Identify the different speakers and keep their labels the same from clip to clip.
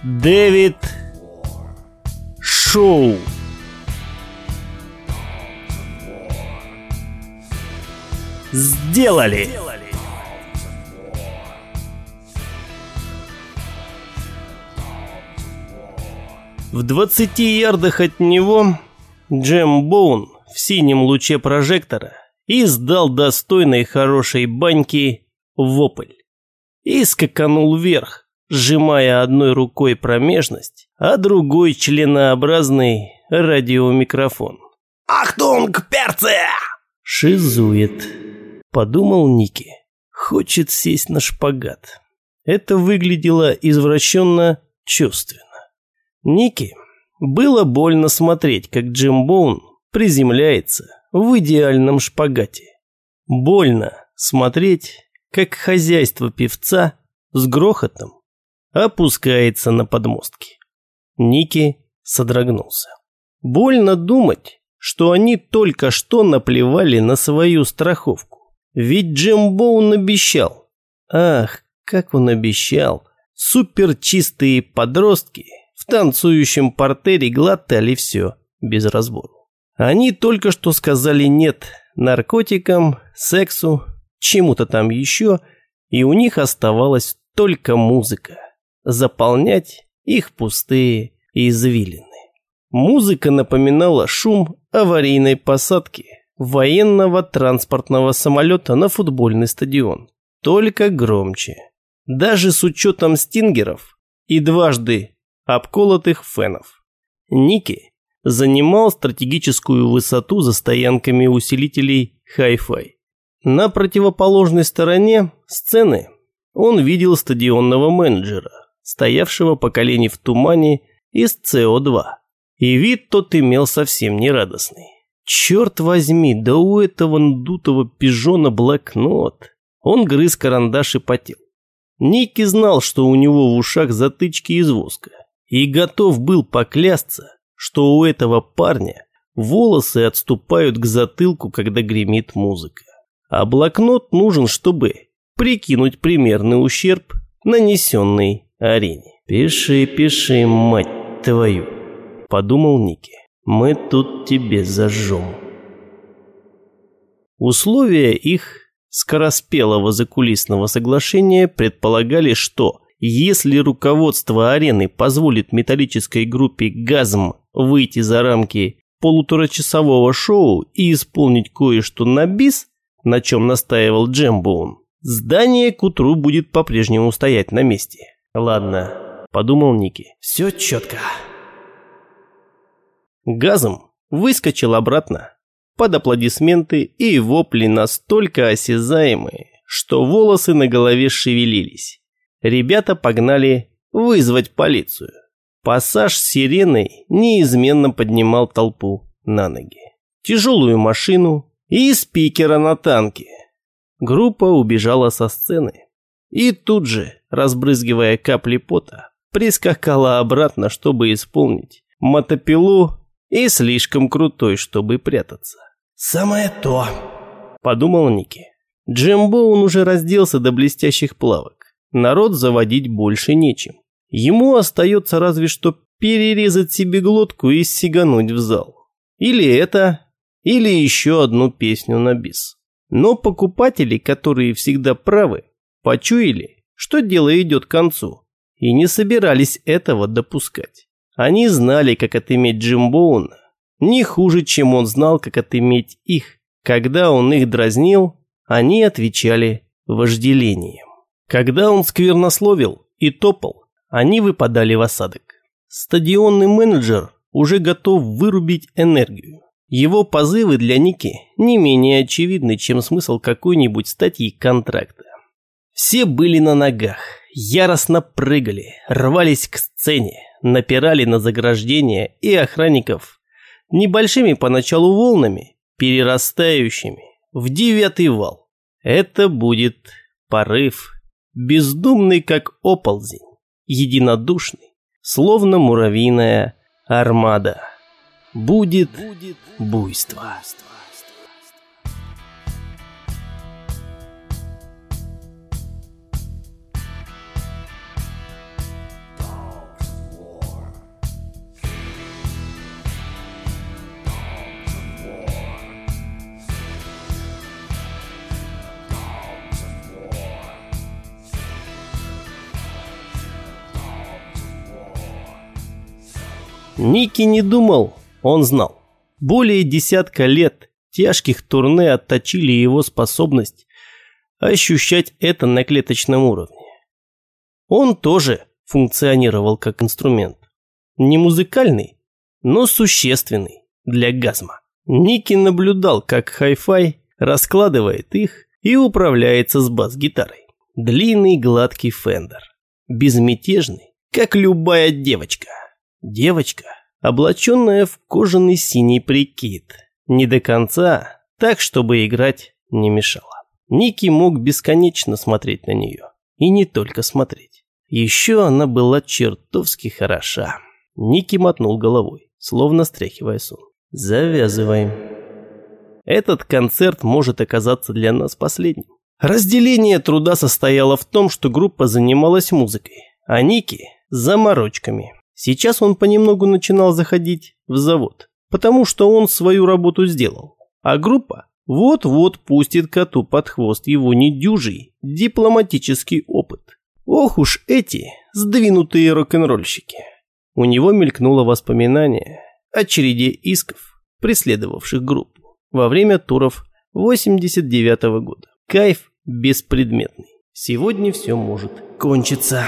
Speaker 1: Дэвид Шоу. Сделали! В 20 ярдах от него Джем Боун в синем луче прожектора издал достойной хорошей баньки вопль и скаканул вверх, сжимая одной рукой промежность, а другой членообразный радиомикрофон. «Ахтунг, перцы!» «Шизует», — подумал Ники. «Хочет сесть на шпагат». Это выглядело извращенно чувственно. Ники было больно смотреть, как Джем Боун приземляется в идеальном шпагате. Больно смотреть, как хозяйство певца с грохотом опускается на подмостки. Ники содрогнулся. Больно думать, что они только что наплевали на свою страховку. Ведь Джем Боун обещал. Ах, как он обещал. Суперчистые подростки в танцующем партере глотали все без разбору. Они только что сказали «нет» наркотикам, сексу, чему-то там еще, и у них оставалась только музыка. Заполнять их пустые извилины. Музыка напоминала шум аварийной посадки военного транспортного самолета на футбольный стадион. Только громче. Даже с учетом стингеров и дважды обколотых фенов. Ники занимал стратегическую высоту за стоянками усилителей Hi-Fi. На противоположной стороне сцены он видел стадионного менеджера, стоявшего по колени в тумане из СО2. И вид тот имел совсем нерадостный. Черт возьми, да у этого надутого пижона блокнот. Он грыз карандаш и потел. Ники знал, что у него в ушах затычки из воска, и готов был поклясться, что у этого парня волосы отступают к затылку, когда гремит музыка. А блокнот нужен, чтобы прикинуть примерный ущерб, нанесенный арене. «Пиши, пиши, мать твою», — подумал Ники. «Мы тут тебе зажжем». Условия их скороспелого закулисного соглашения предполагали, что если руководство арены позволит металлической группе «Газм» выйти за рамки полуторачасового шоу и исполнить кое-что на бис, на чем настаивал Джем Боун, здание к утру будет по-прежнему стоять на месте. «Ладно», — подумал Ники, — «все четко». Газм выскочил обратно под аплодисменты и вопли настолько осязаемые, что волосы на голове шевелились. Ребята погнали вызвать полицию. Пассаж с сиреной неизменно поднимал толпу на ноги. Тяжелую машину и спикера на танке. Группа убежала со сцены. И тут же, разбрызгивая капли пота, прискакала обратно, чтобы исполнить мотопилу и слишком крутой, чтобы прятаться. «Самое то», — подумал Ники. Джем Боун уже разделся до блестящих плавок. Народ заводить больше нечем. Ему остается разве что перерезать себе глотку и сигануть в зал. Или это, или еще одну песню на бис. Но покупатели, которые всегда правы, почуяли, что дело идет к концу, и не собирались этого допускать. Они знали, как отыметь Джем Боуна, не хуже, чем он знал, как отыметь их. Когда он их дразнил, они отвечали вожделением. Когда он сквернословил и топал, они выпадали в осадок. Стадионный менеджер уже готов вырубить энергию. Его позывы для Ники не менее очевидны, чем смысл какой-нибудь статьи контракта. Все были на ногах, яростно прыгали, рвались к сцене, напирали на заграждения и охранников небольшими поначалу волнами, перерастающими в 9-й вал. Это будет порыв, бездумный как оползень, единодушный, словно муравьиная армада. Будет буйство. Ники не думал, он знал. Более 10 лет тяжких турне отточили его способность ощущать это на клеточном уровне. Он тоже функционировал как инструмент. Не музыкальный, но существенный для Газма. Ники наблюдал, как хай-фай раскладывает их и управляется с бас-гитарой. Длинный гладкий фендер. Безмятежный, как любая девочка. Девочка, облаченная в кожаный синий прикид. Не до конца, так, чтобы играть не мешало. Ники мог бесконечно смотреть на нее. И не только смотреть. Еще она была чертовски хороша. Ники мотнул головой, словно стряхивая сон. Завязываем. Этот концерт может оказаться для нас последним. Разделение труда состояло в том, что группа занималась музыкой, а Ники – заморочками. Сейчас он понемногу начинал заходить в завод, потому что он свою работу сделал, а группа вот-вот пустит коту под хвост его недюжий дипломатический опыт. Ох уж эти сдвинутые рок-н-ролльщики. У него мелькнуло воспоминание о череде исков, преследовавших группу во время туров 89-го года. Кайф беспредметный. Сегодня все может кончиться.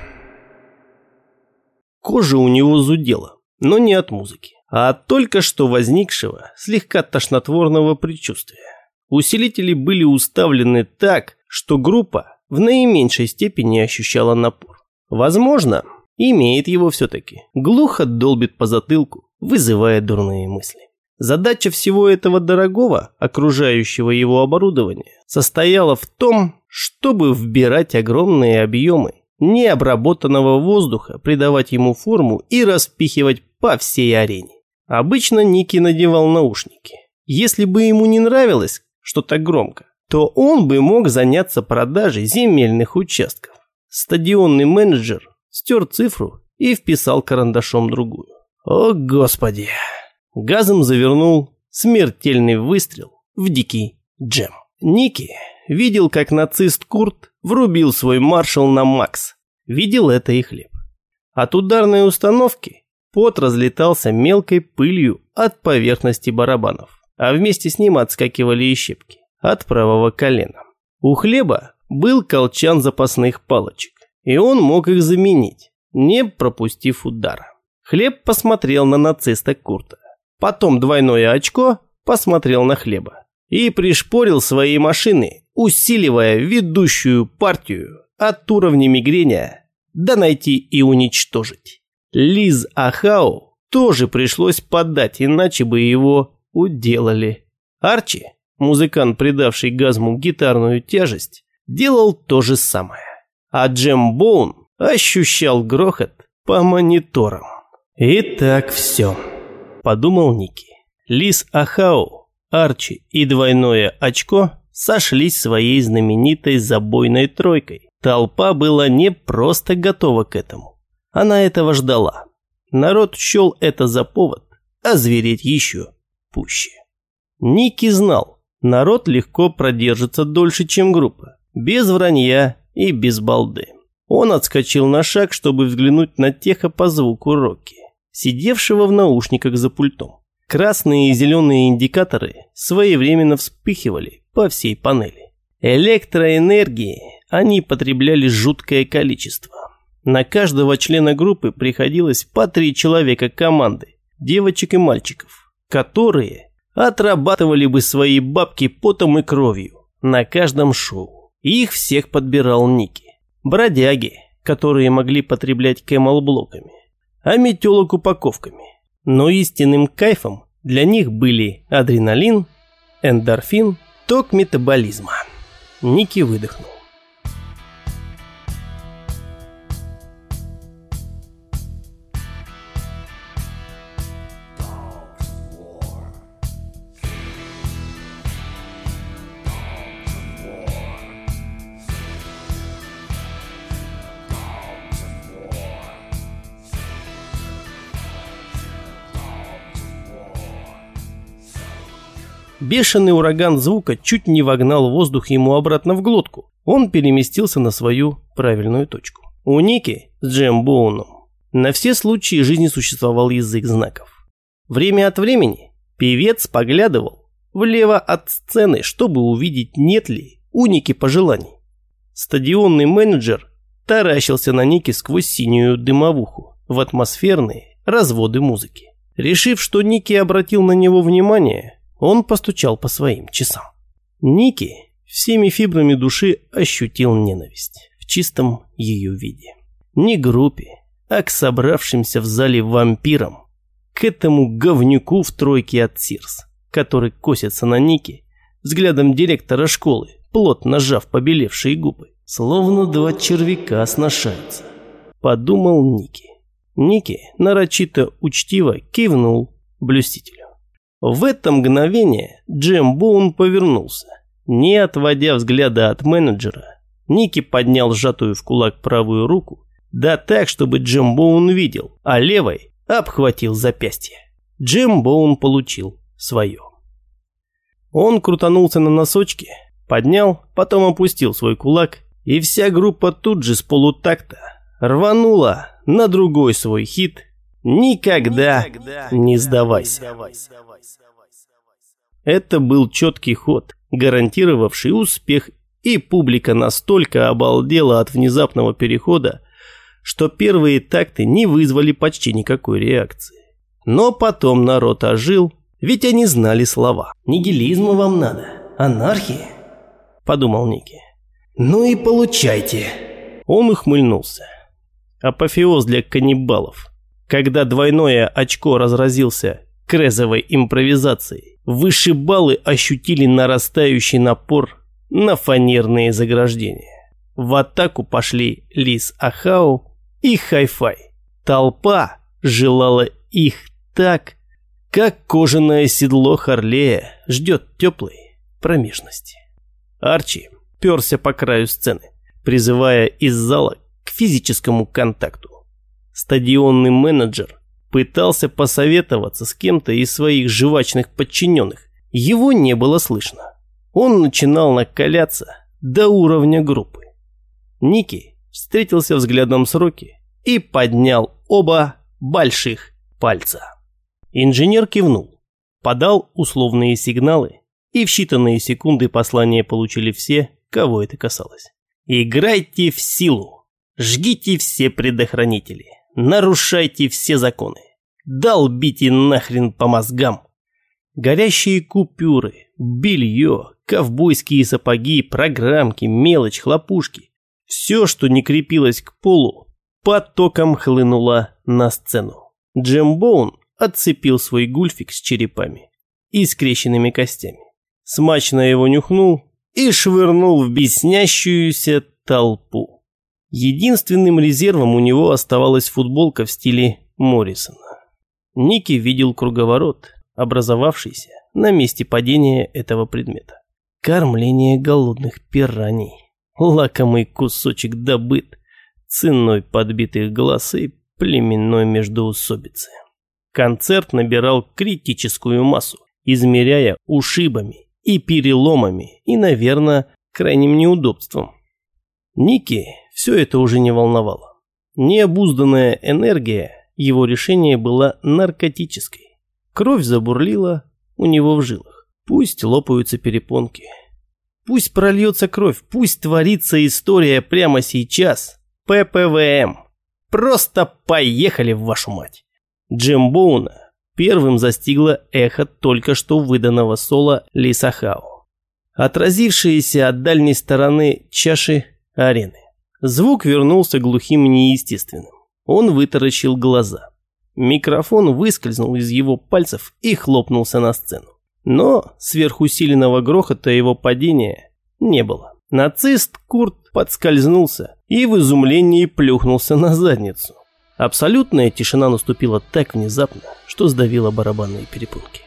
Speaker 1: Кожа у него зудела, но не от музыки, а от только что возникшего слегка тошнотворного предчувствия. Усилители были уставлены так, что группа в наименьшей степени ощущала напор. Возможно, имеет его все-таки. Глухо долбит по затылку, вызывая дурные мысли. Задача всего этого дорогого, окружающего его оборудования, состояла в том, чтобы вбирать огромные объемы необработанного воздуха, придавать ему форму и распихивать по всей арене. Обычно Ники надевал наушники. Если бы ему не нравилось, что так громко, то он бы мог заняться продажей земельных участков. Стадионный менеджер стер цифру и вписал карандашом другую. О, Господи! Газом завернул смертельный выстрел в дикий джем. Ники видел, как нацист Курт врубил свой маршал на макс. Видел это и Хлеб. От ударной установки пот разлетался мелкой пылью от поверхности барабанов, а вместе с ним отскакивали и щепки от правого колена. У Хлеба был колчан запасных палочек, и он мог их заменить, не пропустив удара. Хлеб посмотрел на нациста Курта, потом двойное очко посмотрел на Хлеба и пришпорил свои машины, усиливая ведущую партию от уровня мигреня до найти и уничтожить. Лиз Ахау тоже пришлось подать, иначе бы его уделали. Арчи, музыкант, придавший Газму гитарную тяжесть, делал то же самое. А Джем Боун ощущал грохот по мониторам. «Итак, все», – подумал Ники. Лиз Ахау, Арчи и двойное очко сошлись своей знаменитой забойной тройкой. Толпа была не просто готова к этому. Она этого ждала. Народ счел это за повод озвереть еще пуще. Ники знал, народ легко продержится дольше, чем группа. Без вранья и без балды. Он отскочил на шаг, чтобы взглянуть на теха по звуку Рокки, сидевшего в наушниках за пультом. Красные и зеленые индикаторы своевременно вспыхивали по всей панели. Электроэнергии они потребляли жуткое количество. На каждого члена группы приходилось по 3 человека команды, девочек и мальчиков, которые отрабатывали бы свои бабки потом и кровью на каждом шоу. Их всех подбирал Ники. Бродяги, которые могли потреблять Camel-блоками, а метелок упаковками. Но истинным кайфом для них были адреналин, эндорфин, ток метаболизма. Ники выдохнул. Бешеный ураган звука чуть не вогнал воздух ему обратно в глотку. Он переместился на свою правильную точку. У Ники с Джем Боуном На все случаи жизни существовал язык знаков. Время от времени певец поглядывал влево от сцены, чтобы увидеть, нет ли у Ники пожеланий. Стадионный менеджер таращился на Ники сквозь синюю дымовуху в атмосферные разводы музыки. Решив, что Ники обратил на него внимание, он постучал по своим часам. Ники всеми фибрами души ощутил ненависть в чистом ее виде. Не к группе, а к собравшимся в зале вампирам, к этому говнюку в тройке от Сирс, который косится на Ники взглядом директора школы, плотно сжав побелевшие губы. Словно два червяка сношаются, подумал Ники. Ники нарочито учтиво кивнул блюстителю. В это мгновение Джем Боун повернулся. Не отводя взгляда от менеджера, Ники поднял сжатую в кулак правую руку, да так, чтобы Джем Боун видел, а левой обхватил запястье. Джем Боун получил свое. Он крутанулся на носочки, поднял, потом опустил свой кулак, и вся группа тут же с полутакта рванула на другой свой хит «Никогда не сдавайся». Это был четкий ход, гарантировавший успех, и публика настолько обалдела от внезапного перехода, что первые такты не вызвали почти никакой реакции. Но потом народ ожил, ведь они знали слова. «Нигилизма вам надо, анархии», – подумал Ники. «Ну и получайте». Он ухмыльнулся. Апофеоз для каннибалов. Когда двойное очко разразился крэзовой импровизацией, вышибалы ощутили нарастающий напор на фанерные заграждения. В атаку пошли Лис Ахау и Хай-Фай. Толпа желала их так, как кожаное седло Харлея ждет теплой промежности. Арчи перся по краю сцены, призывая из зала к физическому контакту. Стадионный менеджер пытался посоветоваться с кем-то из своих жвачных подчиненных. Его не было слышно. Он начинал накаляться до уровня группы. Ники встретился взглядом с Рокки и поднял оба больших пальца. Инженер кивнул, подал условные сигналы, и в считанные секунды послание получили все, кого это касалось. Играйте в силу, жгите все предохранители, нарушайте все законы, долбите нахрен по мозгам. Горящие купюры, белье, ковбойские сапоги, программки, мелочь, хлопушки. Все, что не крепилось к полу, потоком хлынуло на сцену. Джем Боун отцепил свой гульфик с черепами и скрещенными костями. Смачно его нюхнул и швырнул в беснящуюся толпу. Единственным резервом у него оставалась футболка в стиле Моррисона. Ники видел круговорот, образовавшийся на месте падения этого предмета. Кормление голодных пираний, лакомый кусочек добыт, ценой подбитых глаз и племенной междоусобицы. Концерт набирал критическую массу, измеряя ушибами и переломами, и, наверное, крайним неудобством. Ники все это уже не волновало. Необузданная энергия его решения была наркотической. Кровь забурлила у него в жилах. Пусть лопаются перепонки. Пусть прольется кровь, пусть творится история прямо сейчас. ППВМ. Просто поехали в вашу мать. Джем Боуна первым застигло эхо только что выданного соло Лиса Хау, отразившееся от дальней стороны чаши арены. Звук вернулся глухим и неестественным. Он вытаращил глаза. Микрофон выскользнул из его пальцев и хлопнулся на сцену. Но сверхусиленного грохота его падения не было. Нацист Курт подскользнулся и в изумлении плюхнулся на задницу. Абсолютная тишина наступила так внезапно, что сдавила барабанные перепонки.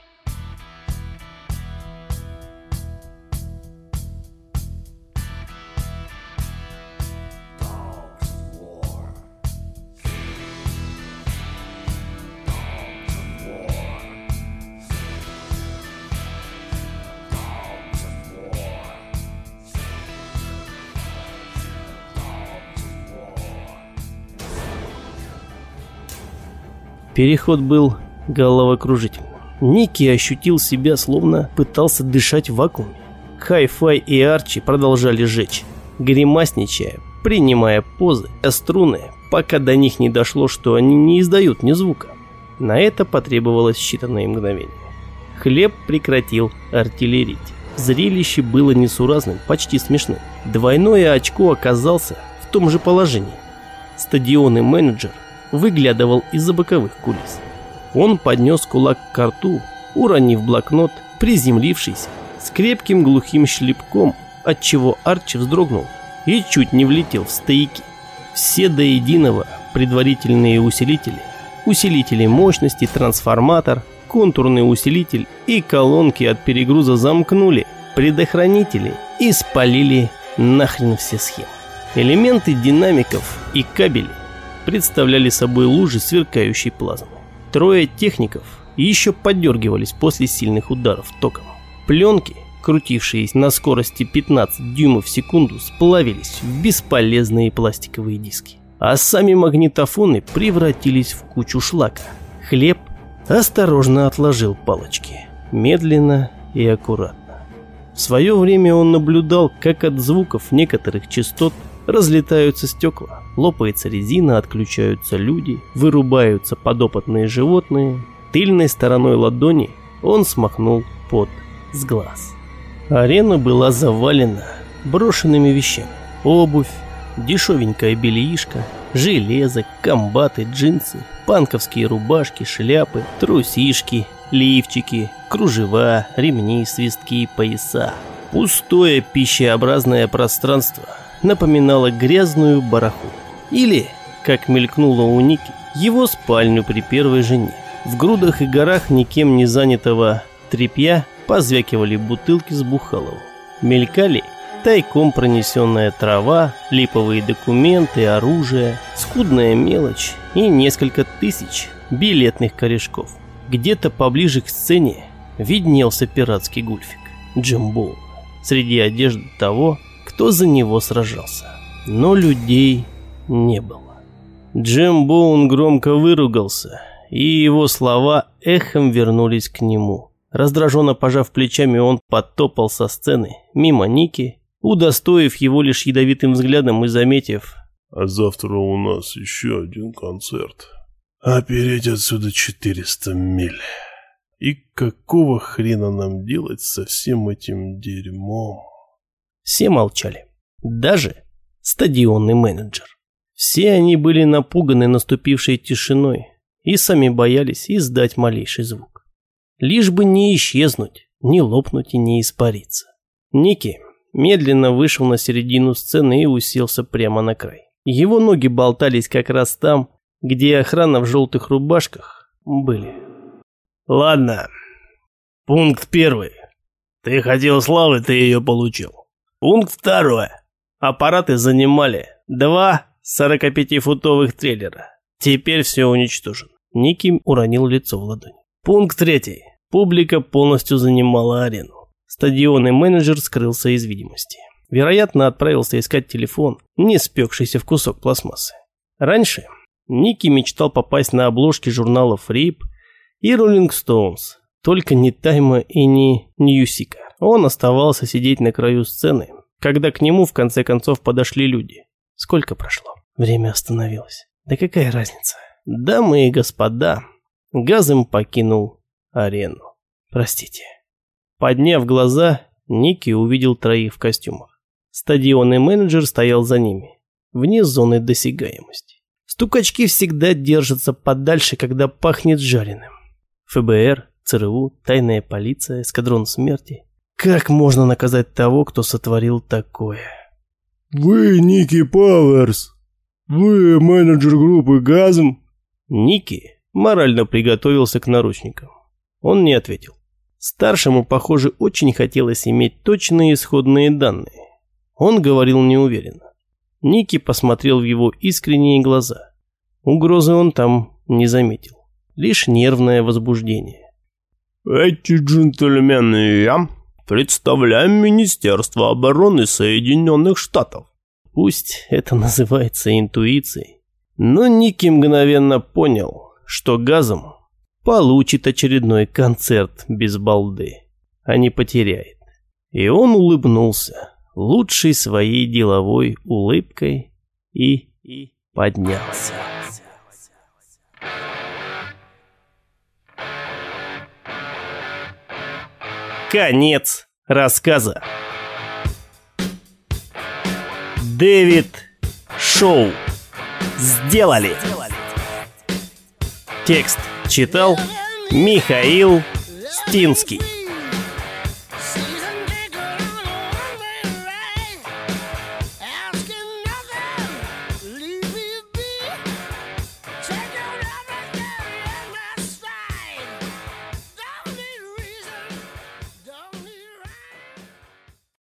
Speaker 1: Переход был головокружительным. Ники ощутил себя, словно пытался дышать в вакууме. Хай-Фай и Арчи продолжали жечь, гримасничая, принимая позы, а струны, пока до них не дошло, что они не издают ни звука. На это потребовалось считанные мгновения. Хлеб прекратил артиллерить. Зрелище было несуразным, почти смешным. Двойное очко оказался в том же положении. Стадионный менеджер выглядывал из-за боковых кулис. Он поднес кулак к рту, уронив блокнот, приземлившись с крепким глухим шлепком, отчего Арчи вздрогнул и чуть не влетел в стояки. Все до единого предварительные усилители мощности, трансформатор, контурный усилитель и колонки от перегруза замкнули, предохранители и спалили нахрен все схемы. Элементы динамиков и кабели представляли собой лужи сверкающей плазмы. Трое техников еще поддергивались после сильных ударов током. Пленки, крутившиеся на скорости 15 дюймов в секунду, сплавились в бесполезные пластиковые диски. А сами магнитофоны превратились в кучу шлака. Хлеб осторожно отложил палочки, медленно и аккуратно. В свое время он наблюдал, как от звуков некоторых частот разлетаются стекла, лопается резина, отключаются люди, вырубаются подопытные животные. Тыльной стороной ладони он смахнул пот с глаз. Арена была завалена брошенными вещами. Обувь, дешевенькая бельишко, железо, комбаты, джинсы, панковские рубашки, шляпы, трусишки, лифчики, кружева, ремни, свистки, пояса. Пустое пищеобразное пространство напоминало грязную бараху. Или, как мелькнуло у Ники, его спальню при первой жене. В грудах и горах никем не занятого тряпья позвякивали бутылки с Бухаловым. Мелькали тайком пронесенная трава, липовые документы, оружие, скудная мелочь и несколько тысяч билетных корешков. Где-то поближе к сцене виднелся пиратский гульфик Джем Боун среди одежды того, кто за него сражался. Но людей не было. Джем Боун громко выругался, и его слова эхом вернулись к нему. Раздраженно пожав плечами, он потопал со сцены мимо Ники, удостоив его лишь ядовитым взглядом и заметив:
Speaker 2: «А завтра у нас еще один концерт. А переть отсюда 400 миль. И какого хрена нам делать со всем этим дерьмом?»
Speaker 1: Все молчали. Даже стадионный менеджер. Все они были напуганы наступившей тишиной и сами боялись издать малейший звук. Лишь бы не исчезнуть, не лопнуть и не испариться. Ники медленно вышел на середину сцены и уселся прямо на край. Его ноги болтались как раз там, где охрана в желтых рубашках были.
Speaker 3: Ладно. Пункт 1. Ты хотел славы, ты ее получил. Пункт 2. Аппараты занимали 2 45-футовых трейлера. Теперь все уничтожено.
Speaker 1: Ники уронил лицо в ладонь.
Speaker 3: Пункт 3. Публика полностью занимала арену.
Speaker 1: Стадионный менеджер скрылся из видимости. Вероятно, отправился искать телефон, не спекшийся в кусок пластмассы. Раньше Ники мечтал попасть на обложки журналов Rip и Rolling Stones, только не Тайма и не Ньюсика. Он оставался сидеть на краю сцены, когда к нему в конце концов подошли люди. Сколько прошло? Время остановилось. Да какая разница? Дамы и господа, Газм покинул арену. Простите. Подняв глаза, Ники увидел троих в костюмах. Стадионный менеджер стоял за ними, вне зоны досягаемости. Стукачки всегда держатся подальше, когда пахнет жареным. ФБР, ЦРУ, тайная полиция, эскадрон смерти. Как можно наказать того, кто сотворил такое?
Speaker 2: «Вы Ники Пауэрс? Вы менеджер группы Газм?»
Speaker 1: Ники морально приготовился к наручникам. Он не ответил. Старшему, похоже, очень хотелось иметь точные исходные данные. Он говорил неуверенно. Ники посмотрел в его искренние глаза. Угрозы он там не заметил. Лишь нервное возбуждение.
Speaker 3: «Эти джентльмены и я представляем Министерство обороны Соединенных Штатов».
Speaker 1: Пусть это называется интуицией, но Ники мгновенно понял, что газом получит очередной концерт без балды, а не потеряет. И он улыбнулся лучшей своей деловой улыбкой и поднялся. Конец рассказа. Дэвид Шоу. Сделали. Текст читал Михаил Стинский.